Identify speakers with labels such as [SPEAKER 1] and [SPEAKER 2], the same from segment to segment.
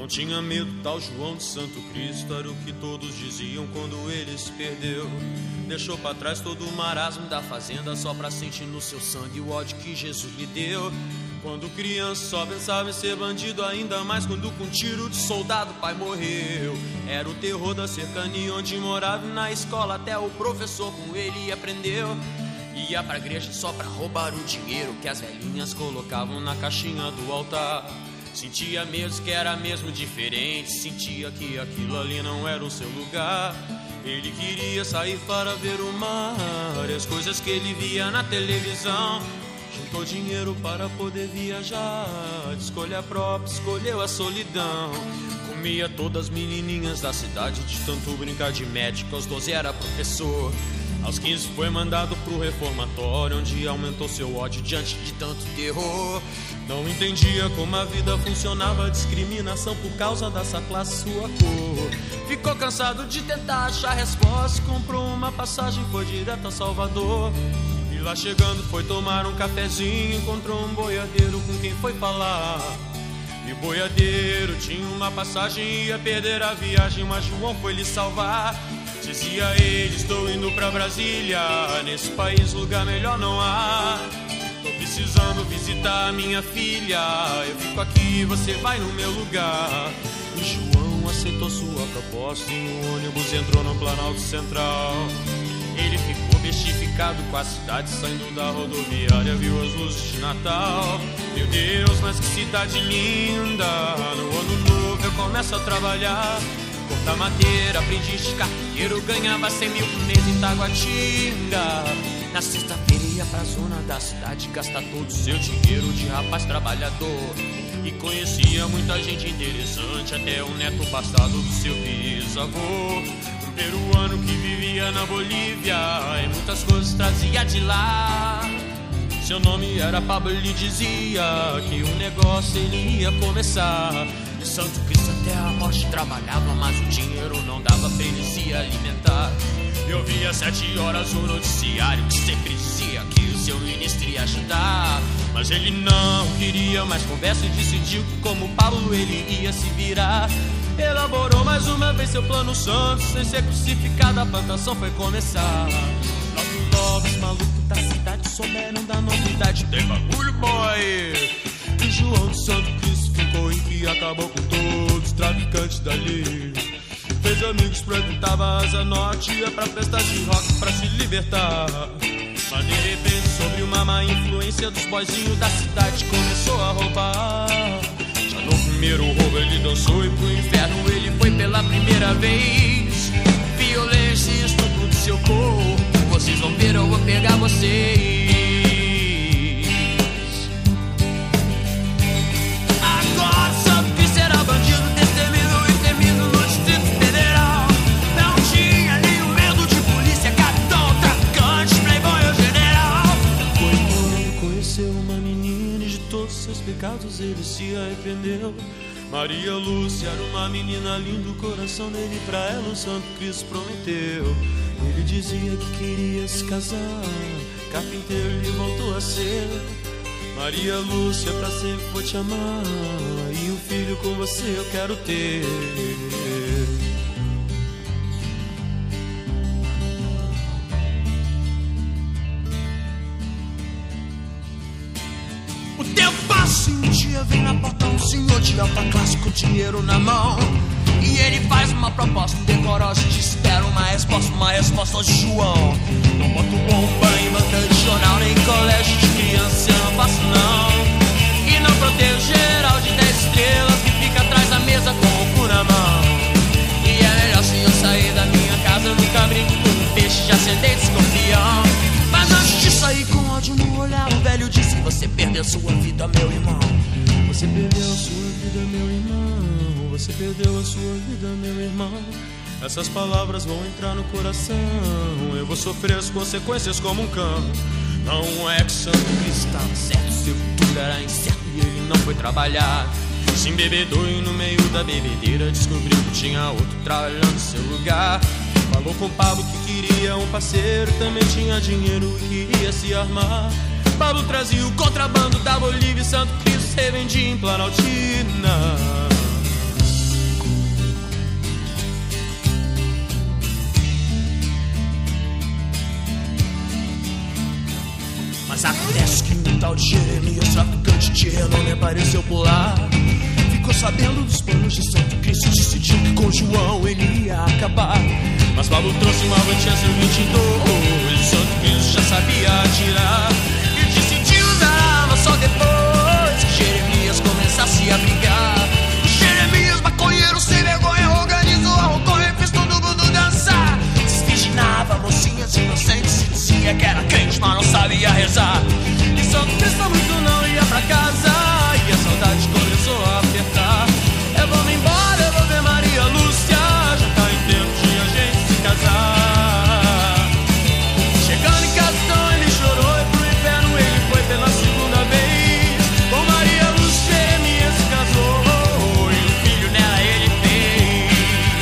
[SPEAKER 1] Não tinha medo, tal João de Santo Cristo, era o que todos diziam quando ele se perdeu. Deixou pra trás todo o marasmo da fazenda, só pra sentir no seu sangue o ódio que Jesus lhe deu. Quando criança só pensava em ser bandido, ainda mais quando com tiro de soldado o pai morreu. Era o terror da cercania onde morava, e na escola até o professor com ele aprendeu. Ia pra igreja só pra roubar o dinheiro que as velhinhas colocavam na caixinha do altar. Sentia mesmo que era mesmo diferente, sentia que aquilo ali não era o seu lugar. Ele queria sair para ver o mar e as coisas que ele via na televisão. Juntou dinheiro para poder viajar, de escolha própria, escolheu a solidão. Comia todas as menininhas da cidade, de tanto brincar de médico, aos 12 era professor. Aos 15 foi mandado pro reformatório, onde aumentou seu ódio diante de tanto terror. Não entendia como a vida funcionava, discriminação por causa dessa classe, sua cor. Ficou cansado de tentar achar resposta, comprou uma passagem, foi direto a Salvador. E lá chegando foi tomar um cafezinho, encontrou um boiadeiro com quem foi falar. E o boiadeiro tinha uma passagem, ia perder a viagem, mas João foi lhe salvar. Dizia ele, estou indo pra Brasília, nesse país lugar melhor não há. Tô precisando visitar a minha filha, eu fico aqui, você vai no meu lugar. E João aceitou sua proposta e o ônibus entrou no Planalto Central. Ele ficou bestificado com a cidade, saindo da rodoviária, viu as luzes de Natal. Meu Deus, mas que cidade linda, no ano novo eu começo a trabalhar. Cortar madeira, aprendiz de carpinteiro, ganhava 100 mil por mês em Taguatinga. Na sexta-feira ia pra zona da cidade, gastar todo o seu dinheiro de rapaz trabalhador. E conhecia muita gente interessante, até o neto passado do seu bisavô. Um peruano que vivia na Bolívia e muitas coisas trazia de lá. Seu nome era Pablo, ele dizia que o negócio ele ia começar. De Santo Cristo até a morte trabalhava, mas o dinheiro não dava pra ele se alimentar. Eu via 7 horas o noticiário que sempre dizia que o seu ministro ia ajudar. Mas ele não queria mais conversa e decidiu que como Pablo ele ia se virar. Elaborou mais uma vez seu plano santo, sem ser crucificado a plantação foi começar. Logo os malucos da cidade souberam da novidade, tem bagulho boy. E João de Santo Cristo ficou em que acabou com todos os traficantes dali. Fez amigos, frequentava a Asa Norte, ia pra festas de rock pra se libertar. Mas de repente, sobre uma má influência dos boizinhos da cidade, começou a roubar. Já no primeiro roubo ele dançou e pro inferno ele foi pela primeira vez. Violência e estupro do seu corpo, vocês vão ver, eu vou pegar vocês. Agora Santo Cristo era bandido, destemido e temido no Distrito Federal. Não tinha nenhum medo de polícia, capitão, traficante, playboy ou general. Foi quando conheceu uma menina e de todos seus pecados ele se arrependeu. Maria Lúcia era uma menina linda, o coração dele pra ela o Santo Cristo prometeu. Ele dizia que queria se casar, carpinteiro ele voltou a ser. Maria Lúcia, pra sempre vou te amar, e um filho com você eu quero ter. O tempo passa e um dia vem na porta um senhor de alta classe com dinheiro na mão. E ele faz uma proposta decorosa, te espera uma resposta de João. Não boto bomba em banca de jornal, nem colégio de criança, eu não faço não. E não protejo geral de 10 estrelas que fica atrás da mesa com o cu na mão. E é melhor se eu sair da minha casa, eu nunca brinco com um peixe de ascendente escorpião. Mas antes de sair com ódio no olhar, o velho disse: você perdeu sua vida, meu irmão. Você perdeu a sua vida, meu irmão. Você perdeu a sua vida, meu irmão. Essas palavras vão entrar no coração. Eu vou sofrer as consequências como um cão. Não é que Santo Cristo estava certo, seu futuro era incerto e ele não foi trabalhar. Se embebedou e no meio da bebedeira descobriu que tinha outro trabalhando no seu lugar. Falou com Pablo que queria um parceiro, também tinha dinheiro e queria se armar. Pablo trazia o contrabando da Bolívia e Santo Cristo revendia em Planaltina. tal de Jeremias, traficante de renome, apareceu por lá. Ficou sabendo dos planos de Santo Cristo, decidiu que com João ele ia acabar. Mas Paulo trouxe uma Winchester 22, Santo Cristo já sabia atirar. E decidiu usar a arma só depois que Jeremias começasse a brigar. O Jeremias, maconheiro sem vergonha, organizou a roconha e fez todo mundo dançar. Desvirginava mocinhas inocentes e dizia que era crente, mas não sabia rezar. E Santo Cristo muito não ia pra casa, e a saudade começou a apertar. Eu vou me embora, eu vou ver Maria Lúcia, já tá em tempo de a gente se casar. Chegando em casa então ele chorou e pro inferno ele foi pela segunda vez. Com Maria Lúcia Jeremias se casou e um filho nela ele fez.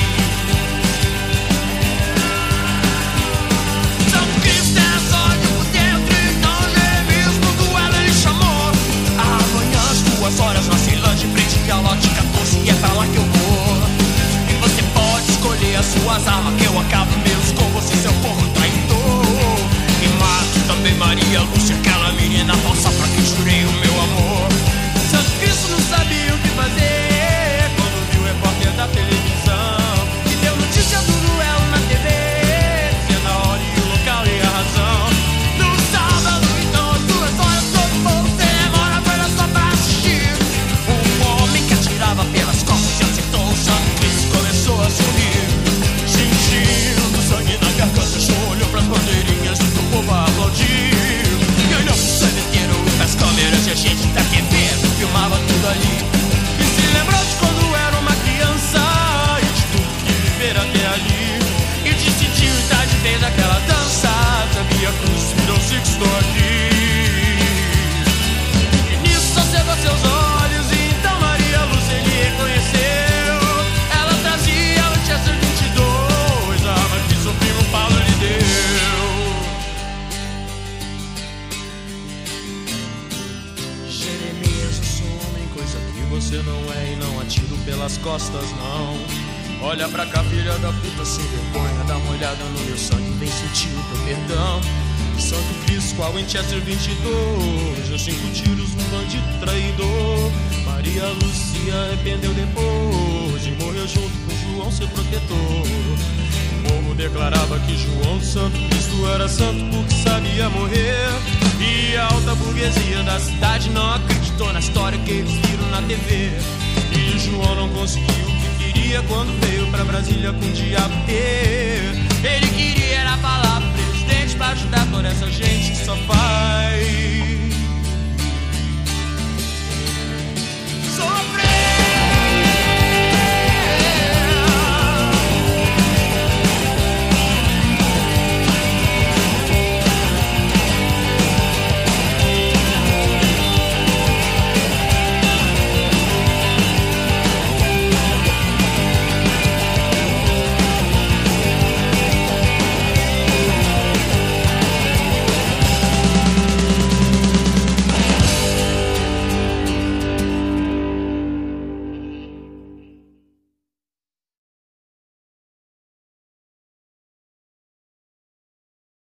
[SPEAKER 1] Santo Cristo era sódio por dentro, então Jeremias no duelo ele chamou. Amanhã às 2 horas na Ceilândia, em frente ao lote 14, e é pra lá que eu vou. E você pode escolher as suas armas, que eu acabo mesmo com você, seu porco traidor. E mato também Maria Lúcia, aquela menina falsa pra quem jurei o meu amor. Santo Cristo não sabia o que fazer quando viu o repórter da televisão que deu notícia do duelo na TV, dizendo a hora e o local e a razão. No sábado, então, às 2 horas, todo o povo sem demora foi lá só pra assistir. Um homem que atirava pelas costas e acertou o Santo Cristo começou a sorrir. Sentindo sangue na garganta, João olhou pras bandeirinhas e o povo aplaudiu. E olhou pro sangueiro e pras câmeras e a gente da TV filmava tudo ali. E se lembrou de quando era uma criança e de tudo que viver até ali. E decidiu estar de vez naquela dança, sabia que cruz virou se estou aqui. E nisso só cegou seus olhos e então Maria Lúcia ele reconheceu. Ela trazia o Winchester 22, a arma que seu primo Paulo lhe deu. Jeremias, eu sou homem, coisa que você não é, e não atiro pelas costas não. Olha pra cá, filha da puta sem vergonha, dá uma olhada no meu sangue, vem sentir o teu perdão. Santo Cristo com a Winchester 22, deu 5 tiros num bandido traidor. Maria Lúcia arrependeu depois e morreu junto com João, seu protetor. O povo declarava que João Santo Cristo era santo porque sabia morrer. E a alta burguesia da cidade não acreditou na história que eles viram na TV. E João não conseguiu o que queria quando veio pra Brasília com o diabo ter. Ele queria era falar pro presidente pra ajudar toda essa gente que só faz.